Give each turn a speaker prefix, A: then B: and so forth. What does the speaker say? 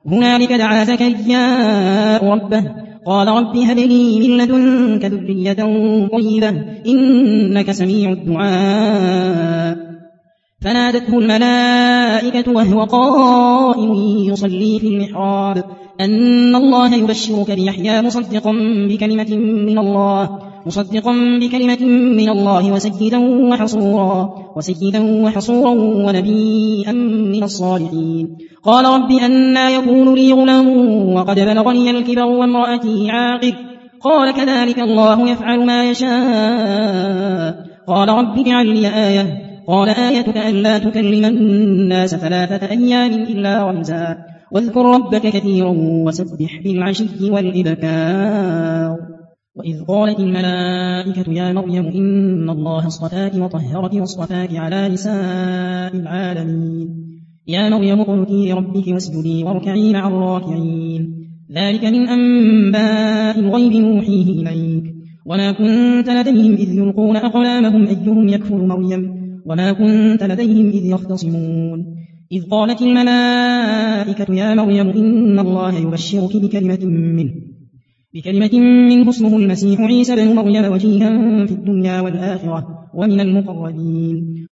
A: هنالك دعا زكريا ربه قال رب هب لي من لدنك ذرية طيبة إنك سميع الدعاء فنادته الملائكة وهو قائم يصلي في المحراب أن الله يبشرك بيحيى مصدقا بكلمة من الله وسيدا وحصورا ونبيا من الصالحين قال رب أنى يكون لي غلام وقد بلغني الكبر وامرأتي عاقر قال كذلك الله يفعل ما يشاء قال رب اجعل لي آية قال آيتك ألا تكلم الناس 3 أيام إلا رمزا واذكر ربك كثيرا وسبح بالعشي والإبكار وإذ قالت الملائكة يا مريم إن الله اصطفاك وطهرك واصطفاك على نساء العالمين يا مريم اقنتي لربك واسجدي واركعي مع الراكعين ذلك من أنباء الغيب نوحيه إليك وما كنت لديهم إذ يلقون أقلامهم أيهم يكفر مريم وما كنت لديهم إذ يختصمون إذ قالت الملائكة يا مريم إن الله يبشرك بكلمة منه اسمه المسيح عيسى بن مريم وجيها في الدنيا والآخرة ومن المقربين